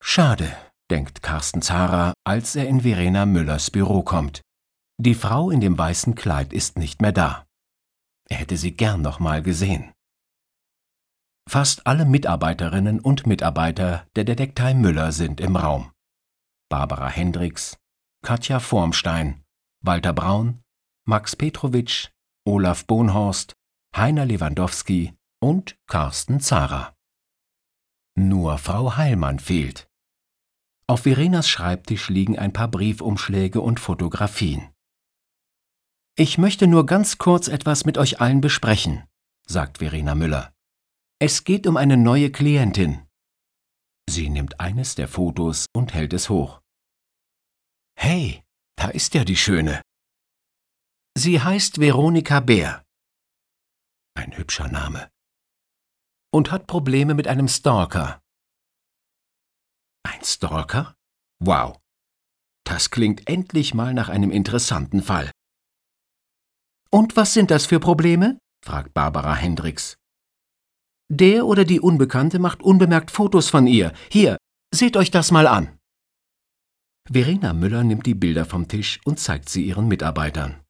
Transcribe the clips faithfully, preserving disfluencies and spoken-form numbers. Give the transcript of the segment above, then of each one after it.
Schade, denkt Carsten Zahrer, als er in Verena Müllers Büro kommt. Die Frau in dem weißen Kleid ist nicht mehr da. Er hätte sie gern noch mal gesehen. Fast alle Mitarbeiterinnen und Mitarbeiter der Detektei Müller sind im Raum. Barbara Hendricks, Katja Vormstein, Walter Braun, Max Petrowitsch, Olaf Bohnhorst, Heiner Lewandowski und Carsten Zahrer. Nur Frau Heilmann fehlt. Auf Verenas Schreibtisch liegen ein paar Briefumschläge und Fotografien. »Ich möchte nur ganz kurz etwas mit euch allen besprechen«, sagt Verena Müller. »Es geht um eine neue Klientin.« Sie nimmt eines der Fotos und hält es hoch. »Hey, da ist ja die Schöne. Sie heißt Veronika Bär.« Ein hübscher Name. »Und hat Probleme mit einem Stalker.« Ein Stalker? Wow. Das klingt endlich mal nach einem interessanten Fall. »Und was sind das für Probleme?« fragt Barbara Hendricks. »Der oder die Unbekannte macht unbemerkt Fotos von ihr. Hier, seht euch das mal an.« Verena Müller nimmt die Bilder vom Tisch und zeigt sie ihren Mitarbeitern.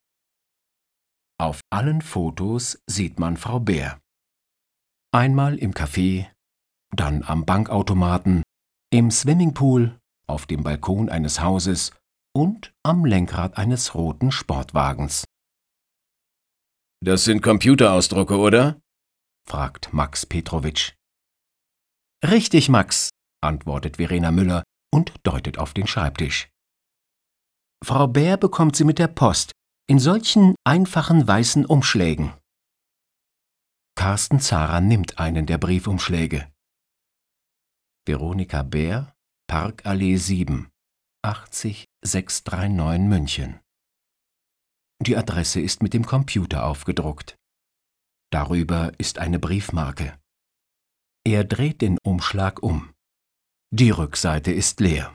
Auf allen Fotos sieht man Frau Bär. Einmal im Café, dann am Bankautomaten, im Swimmingpool, auf dem Balkon eines Hauses und am Lenkrad eines roten Sportwagens. »Das sind Computerausdrucke, oder?« fragt Max Petrowitsch. »Richtig, Max«, antwortet Verena Müller und deutet auf den Schreibtisch. »Frau Bär bekommt sie mit der Post, in solchen einfachen weißen Umschlägen.« Carsten Zahrer nimmt einen der Briefumschläge. Veronika Bär, Parkallee sieben, achtzig sechshundertneununddreißig München. Die Adresse ist mit dem Computer aufgedruckt. Darüber ist eine Briefmarke. Er dreht den Umschlag um. Die Rückseite ist leer.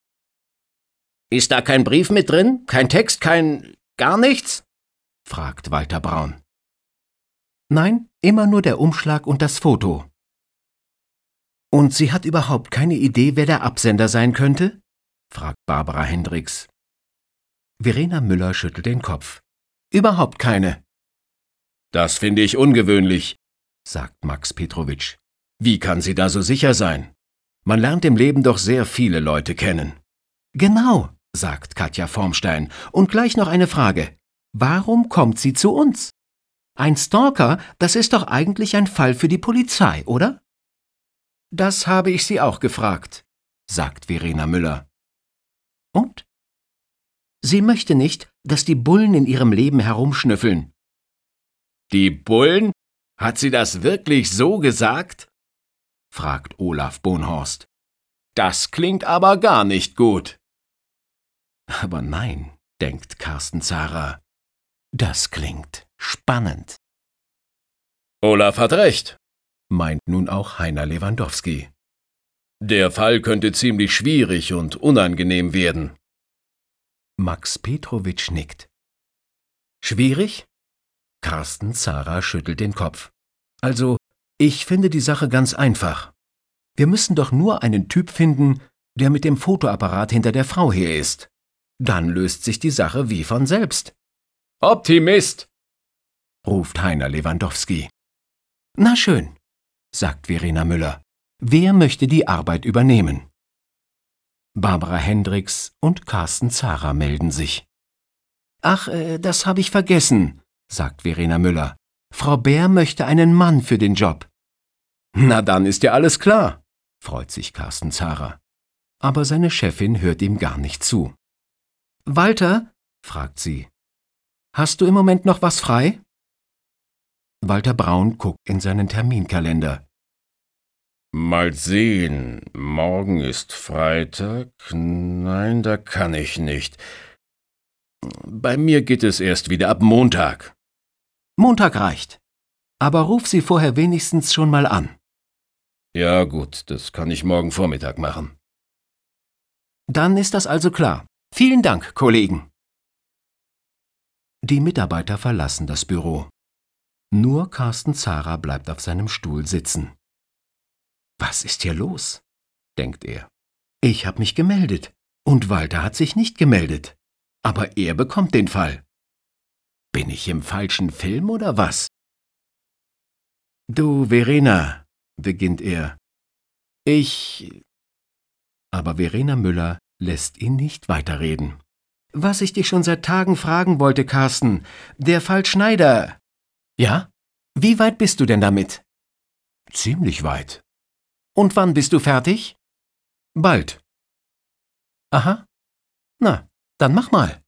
»Ist da kein Brief mit drin? Kein Text, kein... gar nichts?« fragt Walter Braun. »Nein, immer nur der Umschlag und das Foto.« »Und sie hat überhaupt keine Idee, wer der Absender sein könnte?« fragt Barbara Hendricks. Verena Müller schüttelt den Kopf. »Überhaupt keine.« »Das finde ich ungewöhnlich«, sagt Max Petrowitsch. »Wie kann sie da so sicher sein? Man lernt im Leben doch sehr viele Leute kennen.« »Genau«, sagt Katja Vormstein. »Und gleich noch eine Frage. Warum kommt sie zu uns? Ein Stalker, das ist doch eigentlich ein Fall für die Polizei, oder?« »Das habe ich sie auch gefragt«, sagt Verena Müller. »Und?« »Sie möchte nicht, dass die Bullen in ihrem Leben herumschnüffeln.« »Die Bullen? Hat sie das wirklich so gesagt?« fragt Olaf Bohnhorst. »Das klingt aber gar nicht gut.« »Aber nein«, denkt Carsten Zahrer, »das klingt spannend.« »Olaf hat recht«, meint nun auch Heiner Lewandowski. »Der Fall könnte ziemlich schwierig und unangenehm werden.« Max Petrowitsch nickt. »Schwierig?« Carsten Zahrer schüttelt den Kopf. »Also, ich finde die Sache ganz einfach. Wir müssen doch nur einen Typ finden, der mit dem Fotoapparat hinter der Frau her ist. Dann löst sich die Sache wie von selbst.« »Optimist«, ruft Heiner Lewandowski. »Na schön«, sagt Verena Müller. »Wer möchte die Arbeit übernehmen?« Barbara Hendricks und Carsten Zahrer melden sich. »Ach, äh, das habe ich vergessen«, sagt Verena Müller. »Frau Bär möchte einen Mann für den Job.« »Na, dann ist ja alles klar«, freut sich Carsten Zahrer. Aber seine Chefin hört ihm gar nicht zu. »Walter«, fragt sie, »hast du im Moment noch was frei?« Walter Braun guckt in seinen Terminkalender. »Mal sehen, morgen ist Freitag. Nein, da kann ich nicht. Bei mir geht es erst wieder ab Montag.« »Montag reicht. Aber ruf sie vorher wenigstens schon mal an.« »Ja gut, das kann ich morgen Vormittag machen.« »Dann ist das also klar. Vielen Dank, Kollegen.« Die Mitarbeiter verlassen das Büro. Nur Carsten Zahrer bleibt auf seinem Stuhl sitzen. »Was ist hier los?«, denkt er. Ich habe mich gemeldet und Walter hat sich nicht gemeldet. Aber er bekommt den Fall. Bin ich im falschen Film oder was? Du, Verena, beginnt er. Ich... Aber Verena Müller lässt ihn nicht weiterreden. Was ich dich schon seit Tagen fragen wollte, Carsten, der Fall Schneider. Ja? Wie weit bist du denn damit? Ziemlich weit. Und wann bist du fertig? Bald. Aha. Na, dann mach mal.